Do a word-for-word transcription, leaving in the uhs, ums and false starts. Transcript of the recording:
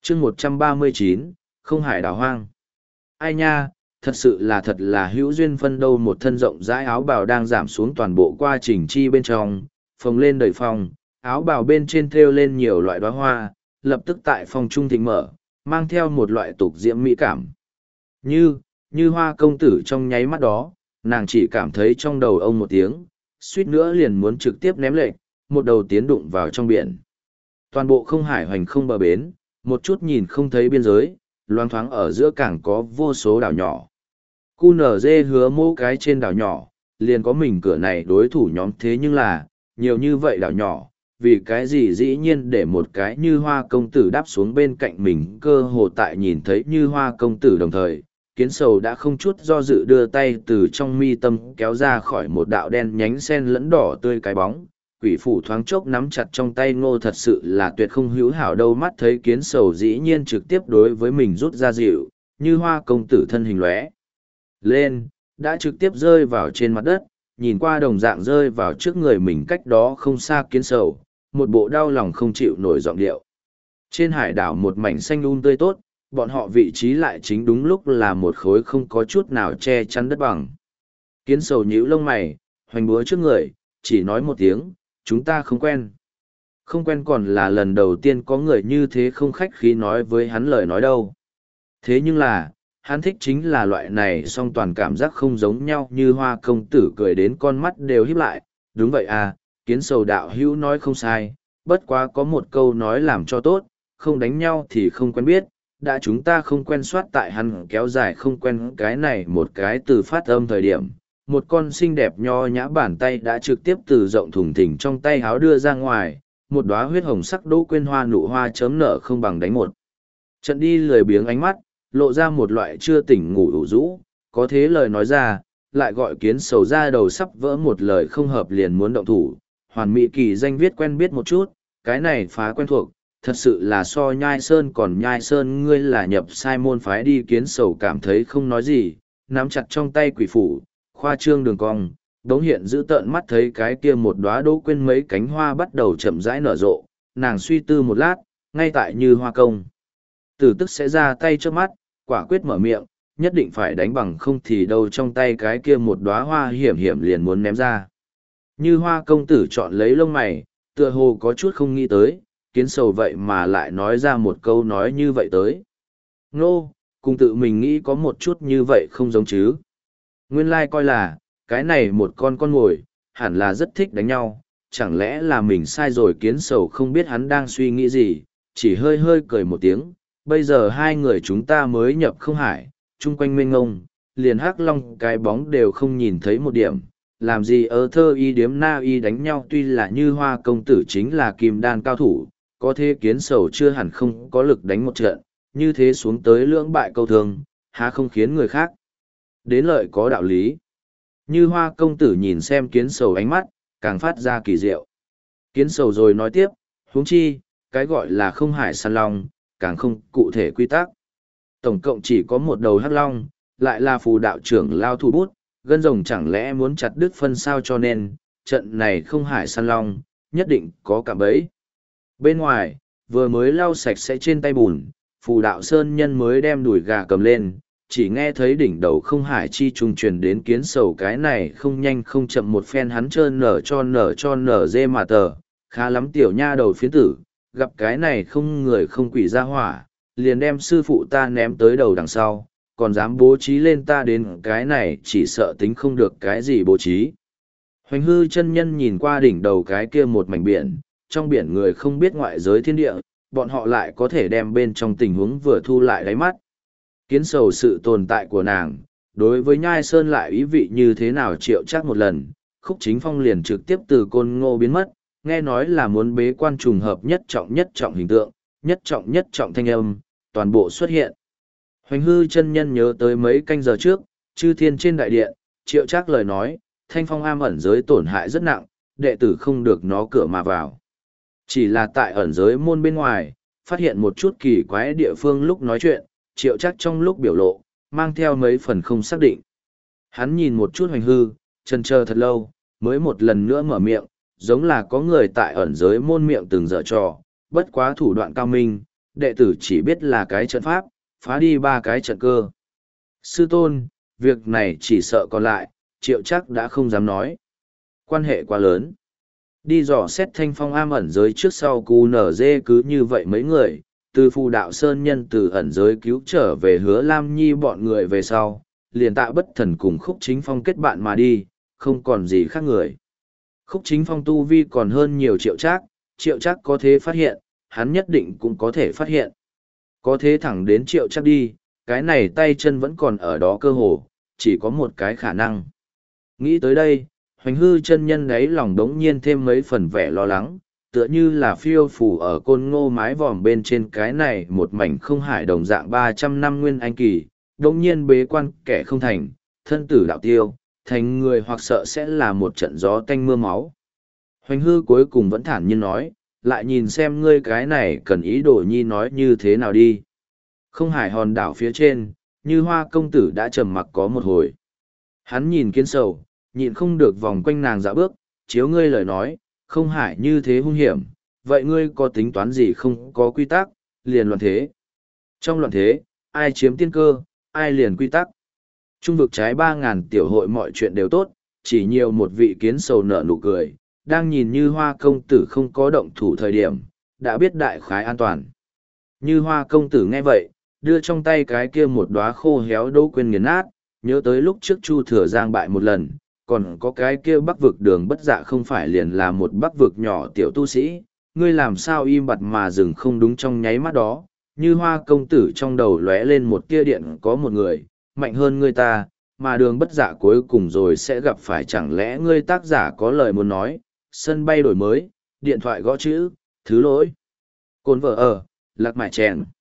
chương một trăm ba mươi chín, không hải đảo hoang. Ai nha, thật sự là thật là hữu duyên phân đâu. Một thân rộng rãi áo bào đang giảm xuống toàn bộ qua trình chi bên trong, phồng lên đầy phong, áo bào bên trên thêu lên nhiều loại đóa hoa, lập tức tại phòng trung thịnh mở, mang theo một loại tục diễm mỹ cảm. Như, như Hoa công tử trong nháy mắt đó, nàng chỉ cảm thấy trong đầu ông một tiếng, suýt nữa liền muốn trực tiếp ném lệch, một đầu tiến đụng vào trong biển. Toàn bộ không hải hoành không bờ bến, một chút nhìn không thấy biên giới, loang thoáng ở giữa cảng có vô số đảo nhỏ. Cu nở dê hứa mô cái trên đảo nhỏ, liền có mình cửa này đối thủ nhóm, thế nhưng là, nhiều như vậy đảo nhỏ, vì cái gì dĩ nhiên để một cái Như Hoa công tử đáp xuống bên cạnh mình. Cơ hồ tại nhìn thấy Như Hoa công tử đồng thời, Kiến Sầu đã không chút do dự đưa tay từ trong mi tâm kéo ra khỏi một đạo đen nhánh sen lẫn đỏ tươi cái bóng. Quỷ phủ thoáng chốc nắm chặt trong tay ngô, thật sự là tuyệt không hữu hảo đâu. Mắt thấy Kiến Sầu dĩ nhiên trực tiếp đối với mình rút ra dịu, Như Hoa công tử thân hình lóe lên, đã trực tiếp rơi vào trên mặt đất, nhìn qua đồng dạng rơi vào trước người mình cách đó không xa Kiến Sầu, một bộ đau lòng không chịu nổi giọng điệu. Trên hải đảo một mảnh xanh um tươi tốt, bọn họ vị trí lại chính đúng lúc là một khối không có chút nào che chắn đất bằng. Kiến Sầu nhíu lông mày, hoành búa trước người, chỉ nói một tiếng, chúng ta không quen. Không quen còn là lần đầu tiên có người như thế không khách khí nói với hắn lời nói đâu. Thế nhưng là, hắn thích chính là loại này, song toàn cảm giác không giống nhau. Như Hoa công tử cười đến con mắt đều híp lại, đúng vậy à, Kiến Sầu đạo hữu nói không sai, bất quá có một câu nói làm cho tốt, không đánh nhau thì không quen biết, đã chúng ta không quen. Soát tại hắn kéo dài không quen cái này một cái từ phát âm thời điểm, một con xinh đẹp nho nhã bàn tay đã trực tiếp từ rộng thùng thình trong tay háo đưa ra ngoài, một đóa huyết hồng sắc đỗ quyên hoa nụ hoa chớm nở không bằng đánh một trận đi. Lười biếng ánh mắt lộ ra một loại chưa tỉnh ngủ ủ rũ, có thế lời nói ra lại gọi Kiến Sầu ra đầu sắp vỡ, một lời không hợp liền muốn động thủ. Hoàn mỹ kỳ danh viết quen biết một chút, cái này phá quen thuộc, thật sự là so Nhai Sơn còn Nhai Sơn. Ngươi là nhập sai môn phái đi. Kiến Sầu cảm thấy không nói gì, nắm chặt trong tay quỷ phủ, khoa trương đường cong, đống hiện giữ tợn mắt thấy cái kia một đóa đỗ quên mấy cánh hoa bắt đầu chậm rãi nở rộ. Nàng suy tư một lát, ngay tại Như Hoa công tử tức sẽ ra tay trước mắt, quả quyết mở miệng, nhất định phải đánh bằng không thì đâu trong tay cái kia một đóa hoa hiểm hiểm liền muốn ném ra. Như Hoa công tử chọn lấy lông mày, tựa hồ có chút không nghĩ tới, Kiến Sầu vậy mà lại nói ra một câu nói như vậy tới. Nô, cùng tự mình nghĩ có một chút như vậy không giống chứ. Nguyên lai like coi là, cái này một con con mồi, hẳn là rất thích đánh nhau, chẳng lẽ là mình sai rồi. Kiến Sầu không biết hắn đang suy nghĩ gì, chỉ hơi hơi cười một tiếng. Bây giờ hai người chúng ta mới nhập không hải, chung quanh mênh ngông, liền hắc long cái bóng đều không nhìn thấy một điểm, làm gì ở thơ y điếm na y đánh nhau. Tuy là Như Hoa công tử chính là kim đan cao thủ, có thế Kiến Sầu chưa hẳn không có lực đánh một trận, như thế xuống tới lưỡng bại câu thương, há không khiến người khác đến lợi có đạo lý. Như Hoa công tử nhìn xem Kiến Sầu ánh mắt, càng phát ra kỳ diệu. Kiến Sầu rồi nói tiếp, huống chi, cái gọi là không hải săn long, càng không cụ thể quy tắc. Tổng cộng chỉ có một đầu hắc long, lại là phù đạo trưởng lao thủ bút, gân rồng chẳng lẽ muốn chặt đứt phân sao, cho nên, trận này không hải săn long, nhất định có cả bẫy. Bên ngoài, vừa mới lau sạch sẽ trên tay bùn, phù đạo sơn nhân mới đem đùi gà cầm lên, chỉ nghe thấy đỉnh đầu không hải chi trung truyền đến Kiến Sầu cái này không nhanh không chậm một phen hắn trơn nở cho nở cho nở dê mà tờ, khá lắm tiểu nha đầu phiến tử, gặp cái này không người không quỷ ra hỏa, liền đem sư phụ ta ném tới đầu đằng sau, còn dám bố trí lên ta đến cái này, chỉ sợ tính không được cái gì bố trí. Hoành hư chân nhân nhìn qua đỉnh đầu cái kia một mảnh biển, trong biển người không biết ngoại giới thiên địa, bọn họ lại có thể đem bên trong tình huống vừa thu lại đáy mắt. Kiến Sầu sự tồn tại của nàng, đối với Nhai Sơn lại ý vị như thế nào triệu chắc một lần, Khúc Chính Phong liền trực tiếp từ Côn Ngô biến mất, nghe nói là muốn bế quan trùng hợp nhất trọng nhất trọng hình tượng, nhất trọng nhất trọng thanh âm, toàn bộ xuất hiện. Hoành hư chân nhân nhớ tới mấy canh giờ trước, chư thiên trên đại điện, triệu chắc lời nói, thanh phong am ẩn giới tổn hại rất nặng, đệ tử không được nó cửa mà vào. Chỉ là tại ẩn giới môn bên ngoài, phát hiện một chút kỳ quái địa phương lúc nói chuyện, triệu chắc trong lúc biểu lộ, mang theo mấy phần không xác định. Hắn nhìn một chút hoành hư, chần chờ thật lâu, mới một lần nữa mở miệng, giống là có người tại ẩn giới môn miệng từng dở trò, bất quá thủ đoạn cao minh, đệ tử chỉ biết là cái trận pháp, phá đi ba cái trận cơ. Sư tôn, việc này chỉ sợ còn lại, Triệu Chắc đã không dám nói. Quan hệ quá lớn. Đi dò xét thanh phong am ẩn giới trước sau cu nở dê cứ như vậy mấy người, từ phù đạo sơn nhân từ ẩn giới cứu trở về Hứa Lam Nhi bọn người về sau, liền Tạ Bất Thần cùng Khúc Chính Phong kết bạn mà đi, không còn gì khác người. Khúc Chính Phong tu vi còn hơn nhiều Triệu Trác, Triệu Trác có thể phát hiện, hắn nhất định cũng có thể phát hiện. Có thế thẳng đến Triệu Trác đi, cái này tay chân vẫn còn ở đó cơ hồ, chỉ có một cái khả năng. Nghĩ tới đây, Hoành Hư chân nhân ấy lòng đống nhiên thêm mấy phần vẻ lo lắng, tựa như là phiêu phù ở côn ngô mái vòm bên trên cái này một mảnh không hải đồng dạng ba trăm năm nguyên anh kỳ, đống nhiên bế quan kẻ không thành, thân tử đạo tiêu, thành người hoặc sợ sẽ là một trận gió tanh mưa máu. Hoành Hư cuối cùng vẫn thản nhiên nói, lại nhìn xem ngươi cái này cần ý đồ nhi nói như thế nào đi. Không hải hòn đảo phía trên, Như Hoa công tử đã trầm mặc có một hồi. Hắn nhìn Kiến Sầu, nhịn không được vòng quanh nàng dạo bước, chiếu ngươi lời nói, không hải như thế hung hiểm, vậy ngươi có tính toán gì không có quy tắc, liền loạn thế. Trong loạn thế, ai chiếm tiên cơ, ai liền quy tắc. Trung vực trái ba ngàn tiểu hội mọi chuyện đều tốt, chỉ nhiều một vị Kiến Sầu nở nụ cười, đang nhìn Như Hoa công tử không có động thủ thời điểm, đã biết đại khái an toàn. Như Hoa công tử nghe vậy, đưa trong tay cái kia một đóa khô héo đỗ quên nghiền nát, nhớ tới lúc trước Chu Thừa Giang bại một lần, còn có cái kia bắc vực đường bất dạ không phải liền là một bắc vực nhỏ tiểu tu sĩ, ngươi làm sao im bặt mà dừng không đúng trong nháy mắt đó, Như Hoa công tử trong đầu lóe lên một tia điện có một người, mạnh hơn ngươi ta, mà đường bất dạ cuối cùng rồi sẽ gặp phải chẳng lẽ ngươi tác giả có lời muốn nói, sân bay đổi mới, điện thoại gõ chữ, thứ lỗi. Cồn vợ ở, lạc mải chèn.